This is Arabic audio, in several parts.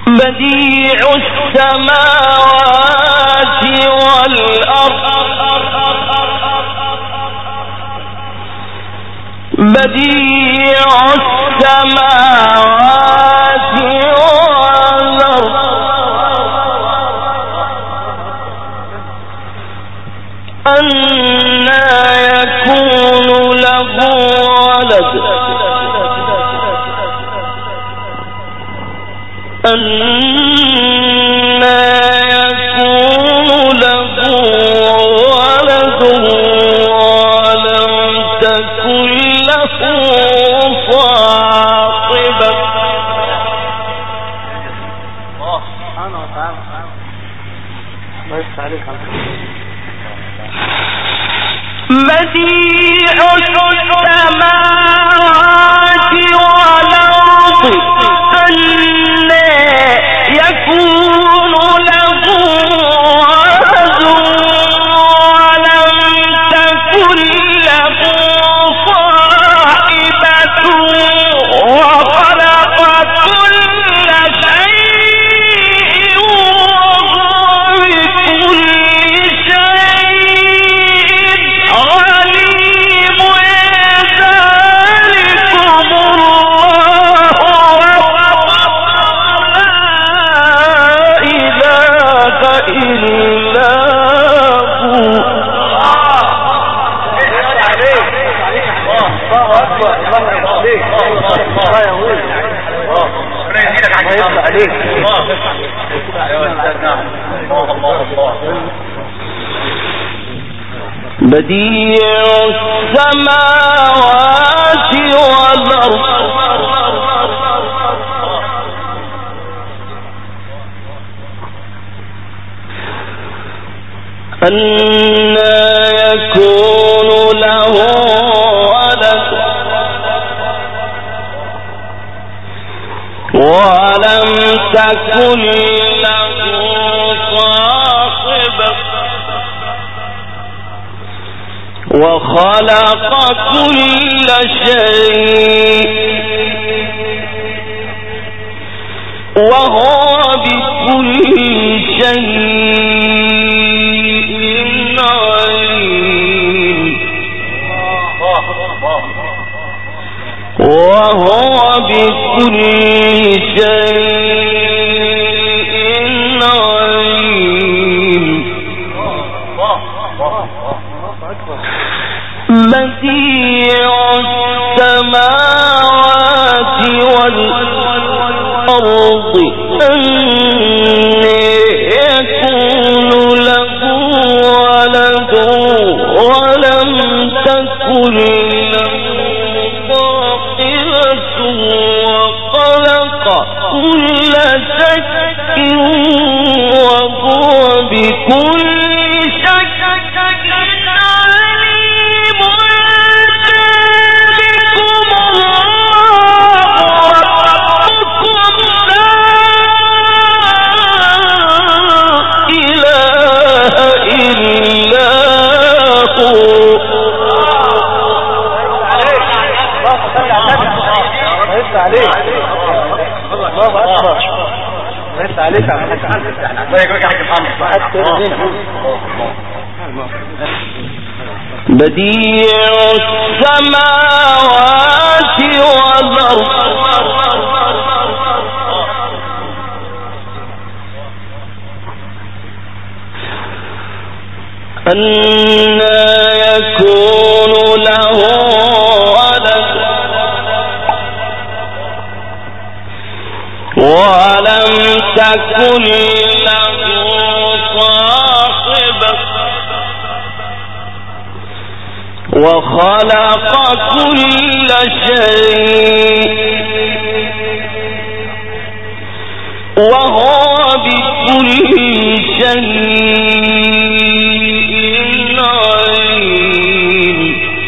بديع السماوات والأرض بديع السماوات والأرض أنى يكون له ولد أنى يكون له ولد ولم تكن له صاحبة سبحانه وتعالى الله يفتح عليك بديع السماوات والأرض أنى يكون له ولد ولم تكن له صاحبة وخلق كل شيء وهو بكل شيء عليم ذلكم الله لا إله إلا هو بديع السماوات والأرض أنى يكون له ولد ولم تكن له صاحبة وخلق كل شيء وهو بكل شيء عليم وهو بكل شيء عليم بديع السماوات والأرض أنى يكون له ولد ولم تكن له صاحبة وخلق كل شيء وهو بكل شيء عليم ذلكم الله ربكم لا إله إلا هو الله أكبر ليس عليك الله يقولك يا حاج محمد بديع السماوات والأرض أنى يكون له ولد ولم تكن له صاحبة وخلق كل شيء وهو بكل شيء عليم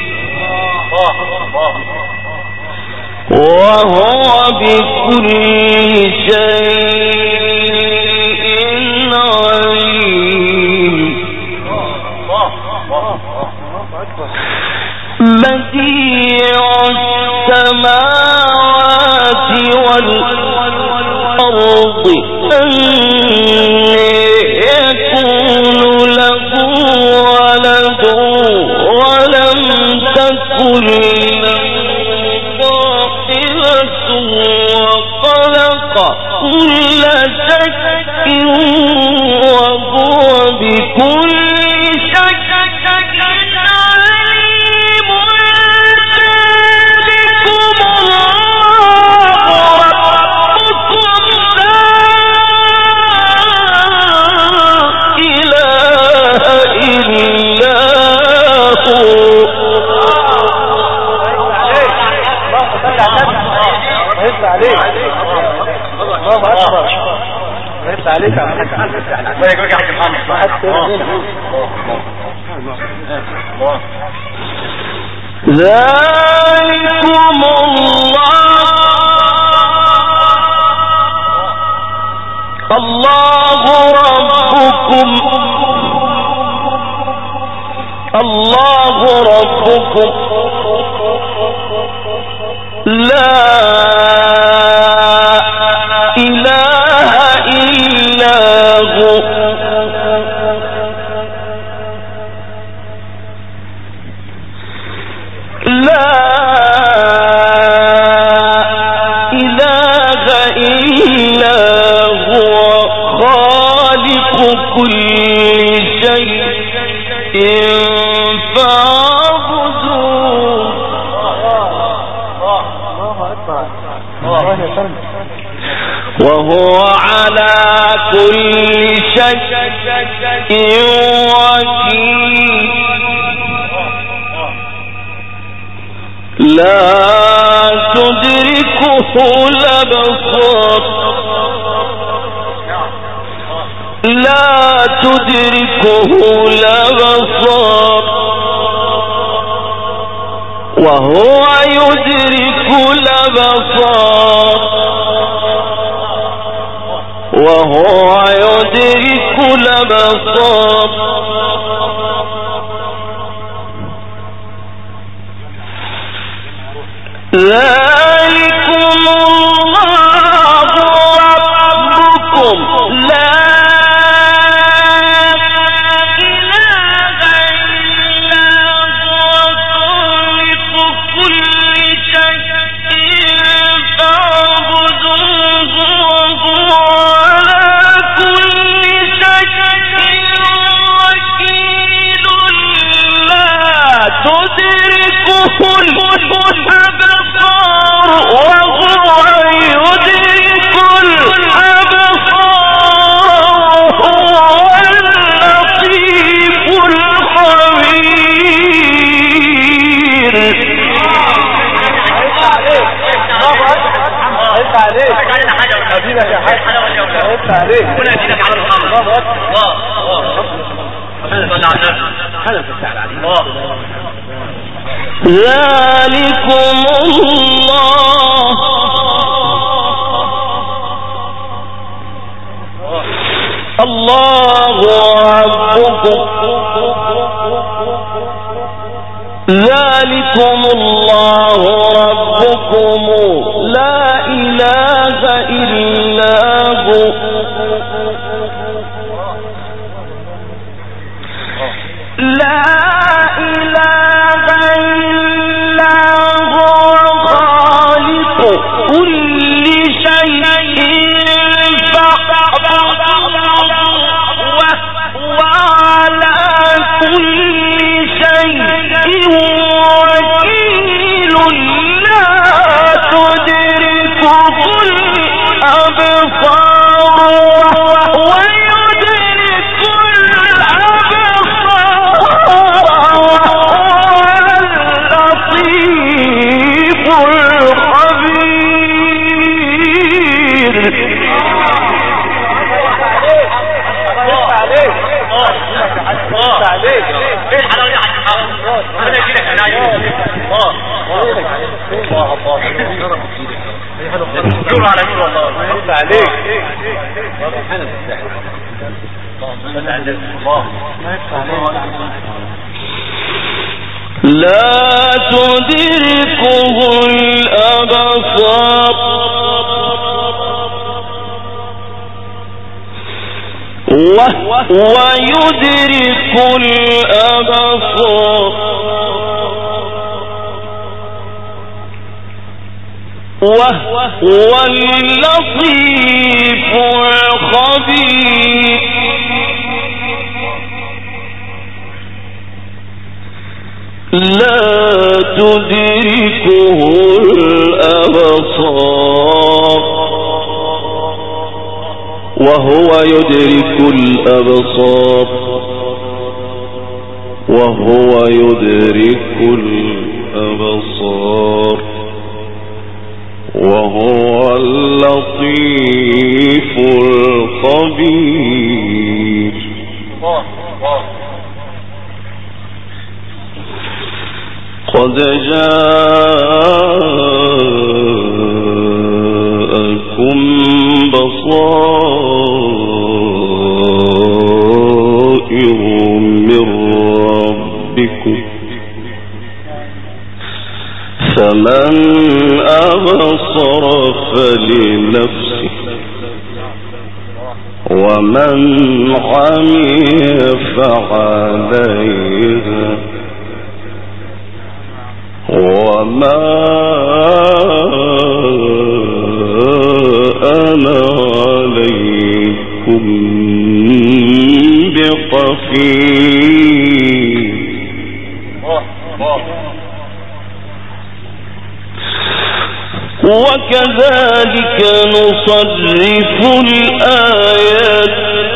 وهو بكل شيء عليم بديع السماوات والأرض الأرض يكون له ولد ولم تكن له صاحبة وخلق كل شيء وهو بكل عليك ذلكم الله ربكم لا إله إلا هو لا إله إلا هو خالق كل شيء فاعبدوه وهو على كل شيء وكيل لا تدركه الأبصار وهو يدرك الأبصار ذلكم الله ربكم لا إله إلا هو خالق كل شيء فاعبدوه وهو على كل شيء وكيل لا تدركه وهو يدرك الأبصار وهو اللطيف الخبير ذلكم الله ربكم ذلكم الله ربكم لا إله إلا هو لا إله إلا هو خالق كل شيء وعلى كل شيء وكيل لا تدركه الأبصار ويدرك الأبصار وهو اللطيف الخبير لا تدركه الأبصار ويدرك الأبصار وهو اللطيف الخبير لا تدركه الأبصار وهو يدرك الأبصار وهو يدرك الأبصار وهو اللطيف الخبير قد جاءكم بصائر من ربكم فمن أبصر فلنفسه ومن عمي فعليها وما أنا عليكم بحفيظ وكذلك نصرف الآيات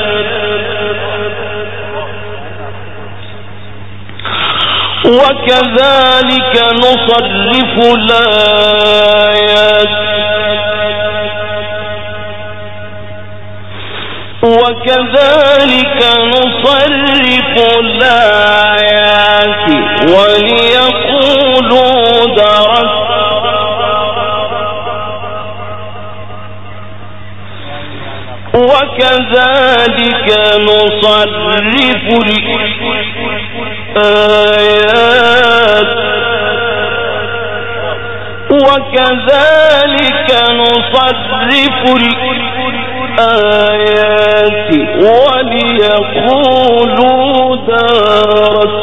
وكذلك نصرف الآيات وكذلك نصرف الآيات وليقولوا درست وكذلك نصرف الآيات وكذلك نصرف الآيات وليقولوا درست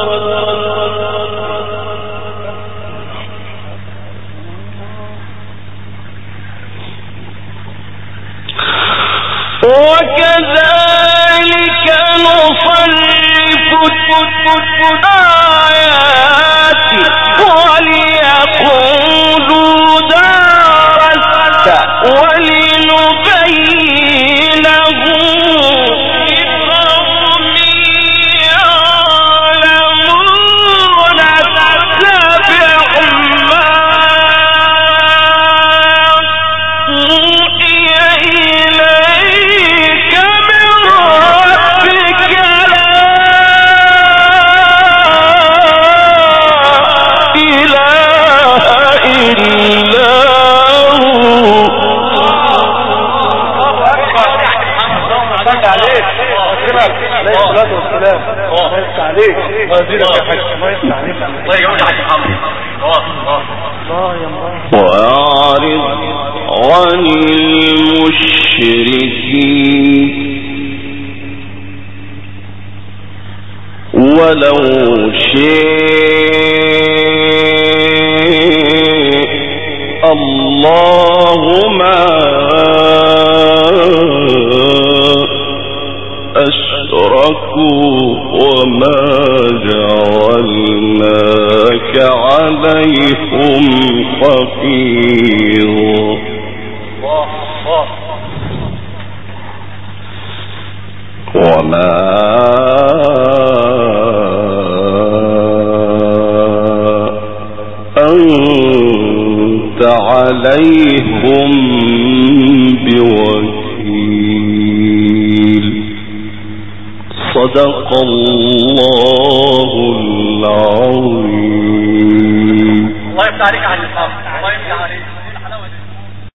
وكذلك نصرف الآيات وليقولوا درست ولنبينه لقوم يعلمون اتبع ما أوحي إليك من ربك لا إله إلا هو عليك عليه الصلاة والسلام الله يفتح عليك الله يزيدك يا حاج الله يفتح عليك الله يجعلك يا حاج محمد الله يا الله وأعرض عن المشركين ولو شاء الله ما أشركوا وما جعلناك عليهم حفيظا وما أنت عليهم بوكيل صدق الله العظيم الله يفتح عليك يا حاج الله يفتح عليك